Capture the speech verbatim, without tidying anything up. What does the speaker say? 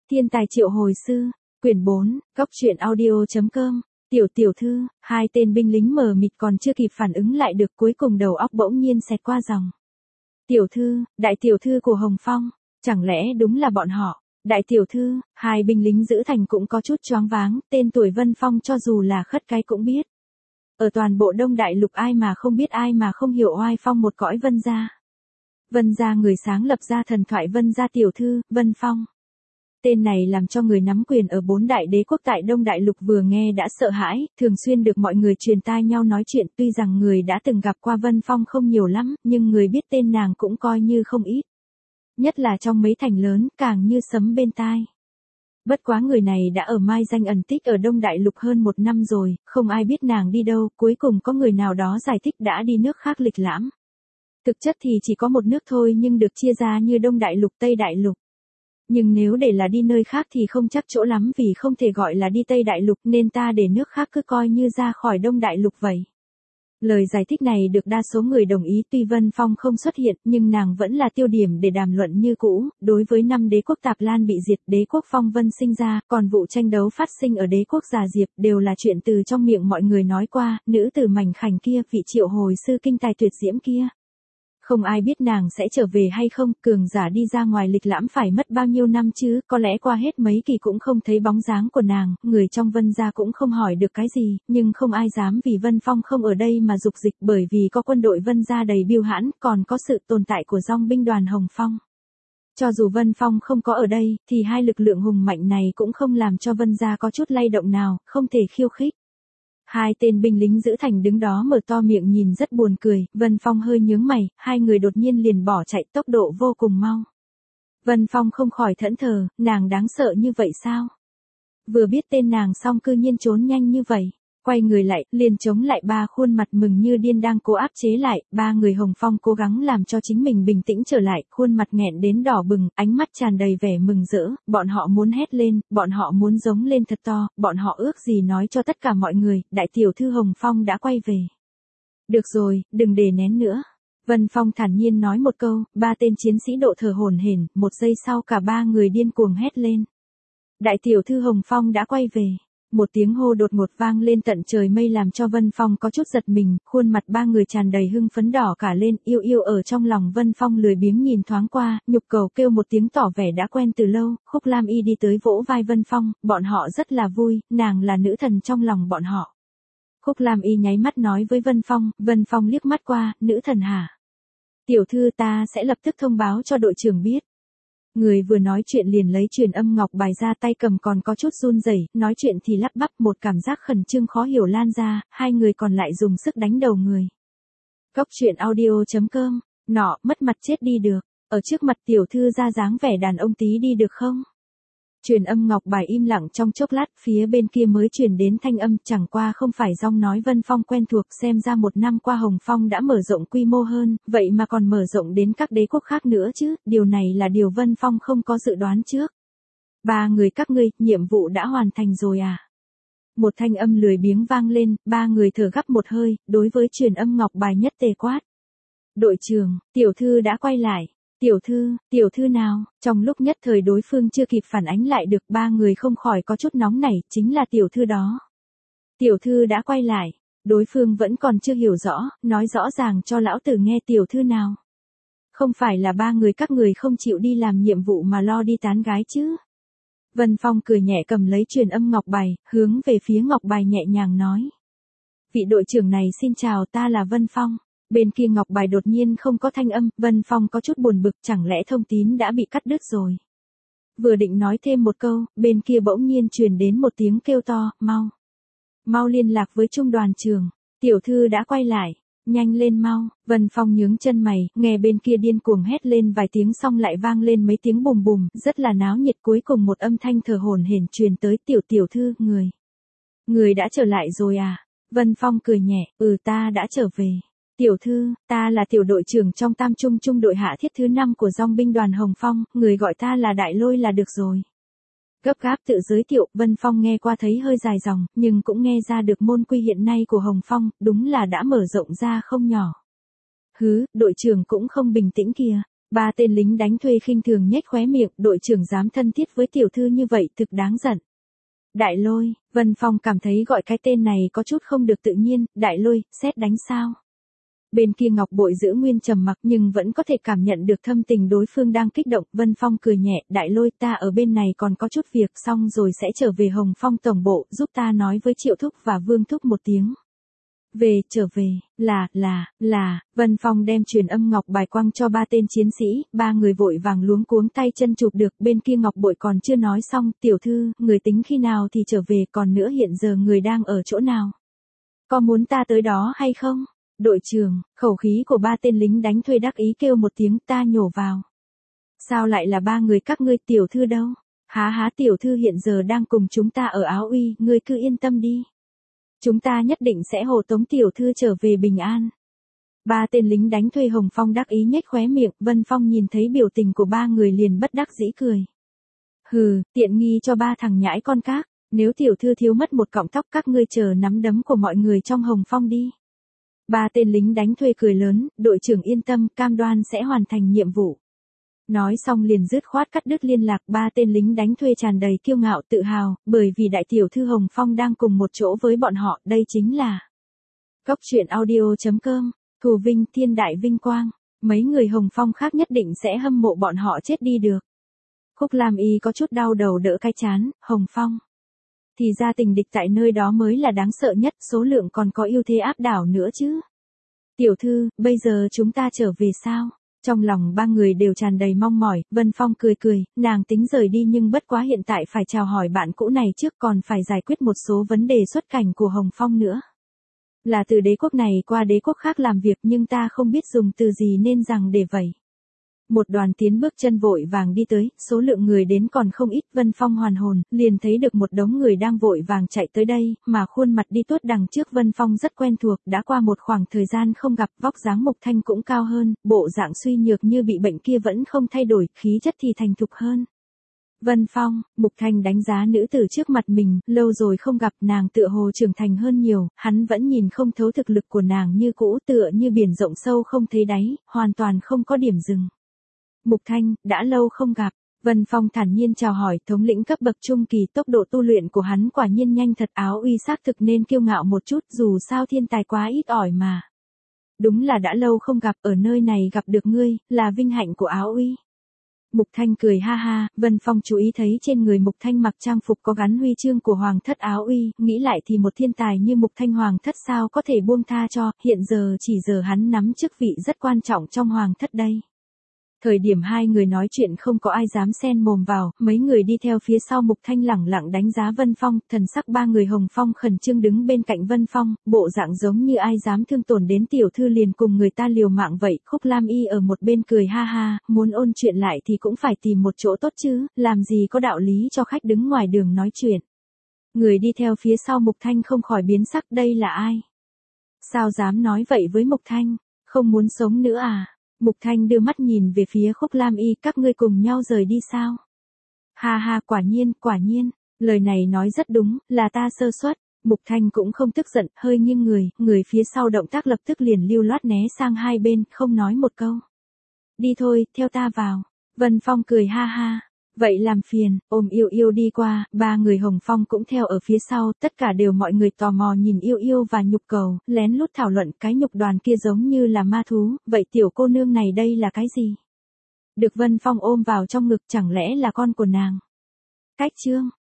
Thiên tài triệu hồi sư, quyển bốn, góc truyện audio.com, tiểu tiểu thư, hai tên binh lính mờ mịt còn chưa kịp phản ứng lại được cuối cùng đầu óc bỗng nhiên xẹt qua dòng. Tiểu thư, đại tiểu thư của Hồng Phong, chẳng lẽ đúng là bọn họ, đại tiểu thư, hai binh lính giữ thành cũng có chút choáng váng, tên tuổi Vân Phong cho dù là khất cái cũng biết. Ở toàn bộ Đông Đại Lục ai mà không biết ai mà không hiểu oai phong một cõi Vân gia. Vân gia người sáng lập ra thần thoại Vân gia tiểu thư, Vân Phong. Tên này làm cho người nắm quyền ở bốn đại đế quốc tại Đông Đại Lục vừa nghe đã sợ hãi, thường xuyên được mọi người truyền tai nhau nói chuyện, tuy rằng người đã từng gặp qua Vân Phong không nhiều lắm, nhưng người biết tên nàng cũng coi như không ít. Nhất là trong mấy thành lớn, càng như sấm bên tai. Bất quá người này đã ở mai danh ẩn tích ở Đông Đại Lục hơn một năm rồi, không ai biết nàng đi đâu, cuối cùng có người nào đó giải thích đã đi nước khác lịch lãm. Thực chất thì chỉ có một nước thôi nhưng được chia ra như Đông Đại Lục, Tây Đại Lục. Nhưng nếu để là đi nơi khác thì không chắc chỗ lắm vì không thể gọi là đi Tây Đại Lục nên ta để nước khác cứ coi như ra khỏi Đông Đại Lục vậy. Lời giải thích này được đa số người đồng ý, tuy Vân Phong không xuất hiện nhưng nàng vẫn là tiêu điểm để đàm luận như cũ. Đối với năm đế quốc Tạp Lan bị diệt, đế quốc Phong Vân sinh ra, còn vụ tranh đấu phát sinh ở đế quốc Già Diệp đều là chuyện từ trong miệng mọi người nói qua, nữ tử mảnh khảnh kia, vị triệu hồi sư kinh tài tuyệt diễm kia. Không ai biết nàng sẽ trở về hay không, cường giả đi ra ngoài lịch lãm phải mất bao nhiêu năm chứ, có lẽ qua hết mấy kỳ cũng không thấy bóng dáng của nàng, người trong Vân gia cũng không hỏi được cái gì, nhưng không ai dám vì Vân Phong không ở đây mà dục dịch, bởi vì có quân đội Vân gia đầy biêu hãn, còn có sự tồn tại của dòng binh đoàn Hồng Phong. Cho dù Vân Phong không có ở đây, thì hai lực lượng hùng mạnh này cũng không làm cho Vân gia có chút lay động nào, không thể khiêu khích. Hai tên binh lính giữ thành đứng đó mở to miệng nhìn rất buồn cười, Vân Phong hơi nhướng mày, hai người đột nhiên liền bỏ chạy, tốc độ vô cùng mau. Vân Phong không khỏi thẫn thờ, nàng đáng sợ như vậy sao? Vừa biết tên nàng xong cư nhiên trốn nhanh như vậy. Quay người lại, liền chống lại ba khuôn mặt mừng như điên đang cố áp chế lại, ba người Hồng Phong cố gắng làm cho chính mình bình tĩnh trở lại, khuôn mặt nghẹn đến đỏ bừng, ánh mắt tràn đầy vẻ mừng rỡ, bọn họ muốn hét lên, bọn họ muốn giống lên thật to, bọn họ ước gì nói cho tất cả mọi người, đại tiểu thư Hồng Phong đã quay về. Được rồi, đừng đè nén nữa. Vân Phong thản nhiên nói một câu, ba tên chiến sĩ độ thở hổn hển, một giây sau cả ba người điên cuồng hét lên. Đại tiểu thư Hồng Phong đã quay về. Một tiếng hô đột ngột vang lên tận trời mây làm cho Vân Phong có chút giật mình, khuôn mặt ba người tràn đầy hưng phấn đỏ cả lên, yêu yêu ở trong lòng Vân Phong lười biếng nhìn thoáng qua, nhục cầu kêu một tiếng tỏ vẻ đã quen từ lâu, Khúc Lam Y đi tới vỗ vai Vân Phong, bọn họ rất là vui, nàng là nữ thần trong lòng bọn họ. Khúc Lam Y nháy mắt nói với Vân Phong, Vân Phong liếc mắt qua, nữ thần hả? Tiểu thư ta sẽ lập tức thông báo cho đội trưởng biết. Người vừa nói chuyện liền lấy truyền âm ngọc bài ra, tay cầm còn có chút run rẩy, nói chuyện thì lắp bắp, một cảm giác khẩn trương khó hiểu lan ra, hai người còn lại dùng sức đánh đầu người. Góc truyện audio.com, nọ, mất mặt chết đi được, ở trước mặt tiểu thư ra dáng vẻ đàn ông tí đi được không? Truyền âm ngọc bài im lặng trong chốc lát, phía bên kia mới truyền đến thanh âm, chẳng qua không phải giọng nói Vân Phong quen thuộc, xem ra một năm qua Hồng Phong đã mở rộng quy mô hơn, vậy mà còn mở rộng đến các đế quốc khác nữa chứ, điều này là điều Vân Phong không có dự đoán trước. Ba người các ngươi, nhiệm vụ đã hoàn thành rồi à? Một thanh âm lười biếng vang lên, ba người thở gấp một hơi, đối với truyền âm ngọc bài nhất tề quát. Đội trưởng, tiểu thư đã quay lại. Tiểu thư, tiểu thư nào? Trong lúc nhất thời đối phương chưa kịp phản ánh lại được, ba người không khỏi có chút nóng nảy, chính là tiểu thư đó. Tiểu thư đã quay lại, đối phương vẫn còn chưa hiểu rõ, nói rõ ràng cho lão tử nghe tiểu thư nào. Không phải là ba người các người không chịu đi làm nhiệm vụ mà lo đi tán gái chứ? Vân Phong cười nhẹ cầm lấy truyền âm ngọc bài, hướng về phía ngọc bài nhẹ nhàng nói. Vị đội trưởng này xin chào, ta là Vân Phong. Bên kia ngọc bài đột nhiên không có thanh âm, Vân Phong có chút buồn bực, chẳng lẽ thông tín đã bị cắt đứt rồi. Vừa định nói thêm một câu, bên kia bỗng nhiên truyền đến một tiếng kêu to, mau. Mau liên lạc với trung đoàn trưởng, tiểu thư đã quay lại, nhanh lên mau. Vân Phong nhướng chân mày, nghe bên kia điên cuồng hét lên vài tiếng xong lại vang lên mấy tiếng bùm bùm, rất là náo nhiệt, cuối cùng một âm thanh thở hổn hển truyền tới, tiểu tiểu thư, người. Người đã trở lại rồi à? Vân Phong cười nhẹ, ừ ta đã trở về. Tiểu thư, ta là tiểu đội trưởng trong tam trung trung đội hạ thiết thứ năm của dòng binh đoàn Hồng Phong, người gọi ta là Đại Lôi là được rồi. Gấp gáp tự giới thiệu, Vân Phong nghe qua thấy hơi dài dòng, nhưng cũng nghe ra được môn quy hiện nay của Hồng Phong, đúng là đã mở rộng ra không nhỏ. Hứ, đội trưởng cũng không bình tĩnh kìa. Ba tên lính đánh thuê khinh thường nhếch khóe miệng, đội trưởng dám thân thiết với tiểu thư như vậy thực đáng giận. Đại Lôi, Vân Phong cảm thấy gọi cái tên này có chút không được tự nhiên, Đại Lôi, xét đánh sao? Bên kia Ngọc Bội giữ nguyên trầm mặc nhưng vẫn có thể cảm nhận được thâm tình đối phương đang kích động. Vân Phong cười nhẹ, Đại Lôi, ta ở bên này còn có chút việc, xong rồi sẽ trở về Hồng Phong tổng bộ, giúp ta nói với Triệu Thúc và Vương Thúc một tiếng. Về, trở về, là, là, là, Vân Phong đem truyền âm ngọc bài quăng cho ba tên chiến sĩ, ba người vội vàng luống cuống tay chân chụp được, bên kia Ngọc Bội còn chưa nói xong, tiểu thư, người tính khi nào thì trở về, còn nữa hiện giờ người đang ở chỗ nào? Có muốn ta tới đó hay không? Đội trưởng, khẩu khí của ba tên lính đánh thuê đắc ý kêu một tiếng, ta nhổ vào. Sao lại là ba người các ngươi, tiểu thư đâu? Há há, tiểu thư hiện giờ đang cùng chúng ta ở Áo Uy, ngươi cứ yên tâm đi. Chúng ta nhất định sẽ hộ tống tiểu thư trở về bình an. Ba tên lính đánh thuê Hồng Phong đắc ý nhếch khóe miệng, Vân Phong nhìn thấy biểu tình của ba người liền bất đắc dĩ cười. Hừ, tiện nghi cho ba thằng nhãi con các, nếu tiểu thư thiếu mất một cọng tóc các ngươi chờ nắm đấm của mọi người trong Hồng Phong đi. Ba tên lính đánh thuê cười lớn, đội trưởng yên tâm, cam đoan sẽ hoàn thành nhiệm vụ. Nói xong liền dứt khoát cắt đứt liên lạc. Ba tên lính đánh thuê tràn đầy kiêu ngạo tự hào, bởi vì đại tiểu thư Hồng Phong đang cùng một chỗ với bọn họ, đây chính là Cốc truyện audio chấm com, thù vinh thiên đại vinh quang, mấy người Hồng Phong khác nhất định sẽ hâm mộ bọn họ chết đi được. Khúc Lam Y có chút đau đầu đỡ cái chán, Hồng Phong. Thì ra tình địch tại nơi đó mới là đáng sợ nhất, số lượng còn có ưu thế áp đảo nữa chứ. Tiểu thư, bây giờ chúng ta trở về sao? Trong lòng ba người đều tràn đầy mong mỏi, Vân Phong cười cười, nàng tính rời đi nhưng bất quá hiện tại phải chào hỏi bạn cũ này trước, còn phải giải quyết một số vấn đề xuất cảnh của Hồng Phong nữa. Là từ đế quốc này qua đế quốc khác làm việc nhưng ta không biết dùng từ gì nên rằng để vậy. Một đoàn tiến bước chân vội vàng đi tới, số lượng người đến còn không ít, Vân Phong hoàn hồn, liền thấy được một đống người đang vội vàng chạy tới đây, mà khuôn mặt đi tuốt đằng trước Vân Phong rất quen thuộc, đã qua một khoảng thời gian không gặp, vóc dáng Mục Thanh cũng cao hơn, bộ dạng suy nhược như bị bệnh kia vẫn không thay đổi, khí chất thì thành thục hơn. Vân Phong, Mục Thanh đánh giá nữ tử trước mặt mình, lâu rồi không gặp, nàng tựa hồ trưởng thành hơn nhiều, hắn vẫn nhìn không thấu thực lực của nàng như cũ, tựa như biển rộng sâu không thấy đáy, hoàn toàn không có điểm dừng. Mục Thanh, đã lâu không gặp. Vân Phong thản nhiên chào hỏi, thống lĩnh cấp bậc trung kỳ, tốc độ tu luyện của hắn quả nhiên nhanh thật, Áo Uy xác thực nên kiêu ngạo một chút, dù sao thiên tài quá ít ỏi mà. Đúng là đã lâu không gặp, ở nơi này gặp được ngươi, là vinh hạnh của Áo Uy. Mục Thanh cười ha ha, Vân Phong chú ý thấy trên người Mục Thanh mặc trang phục có gắn huy chương của Hoàng thất Áo Uy, nghĩ lại thì một thiên tài như Mục Thanh Hoàng thất sao có thể buông tha cho, hiện giờ chỉ giờ hắn nắm chức vị rất quan trọng trong Hoàng thất đây. Thời điểm hai người nói chuyện không có ai dám xen mồm vào, mấy người đi theo phía sau Mục Thanh lẳng lặng đánh giá Vân Phong, thần sắc ba người Hồng Phong khẩn trương đứng bên cạnh Vân Phong, bộ dạng giống như ai dám thương tổn đến tiểu thư liền cùng người ta liều mạng vậy. Khúc Lam Y ở một bên cười ha ha, muốn ôn chuyện lại thì cũng phải tìm một chỗ tốt chứ, làm gì có đạo lý cho khách đứng ngoài đường nói chuyện. Người đi theo phía sau Mục Thanh không khỏi biến sắc, đây là ai? Sao dám nói vậy với Mục Thanh, không muốn sống nữa à? Mục Thanh đưa mắt nhìn về phía Khúc Lam Y, các ngươi cùng nhau rời đi sao? Ha ha, quả nhiên, quả nhiên, lời này nói rất đúng, là ta sơ suất. Mục Thanh cũng không tức giận, hơi nghiêng người, người phía sau động tác lập tức liền lưu loát né sang hai bên, không nói một câu. Đi thôi, theo ta vào. Vân Phong cười ha ha. Vậy làm phiền, ôm Yêu Yêu đi qua, ba người Hồng Phong cũng theo ở phía sau, tất cả đều mọi người tò mò nhìn Yêu Yêu và Nhục Cầu, lén lút thảo luận cái nhục đoàn kia giống như là ma thú, vậy tiểu cô nương này đây là cái gì? Được Vân Phong ôm vào trong ngực, chẳng lẽ là con của nàng? Cách chương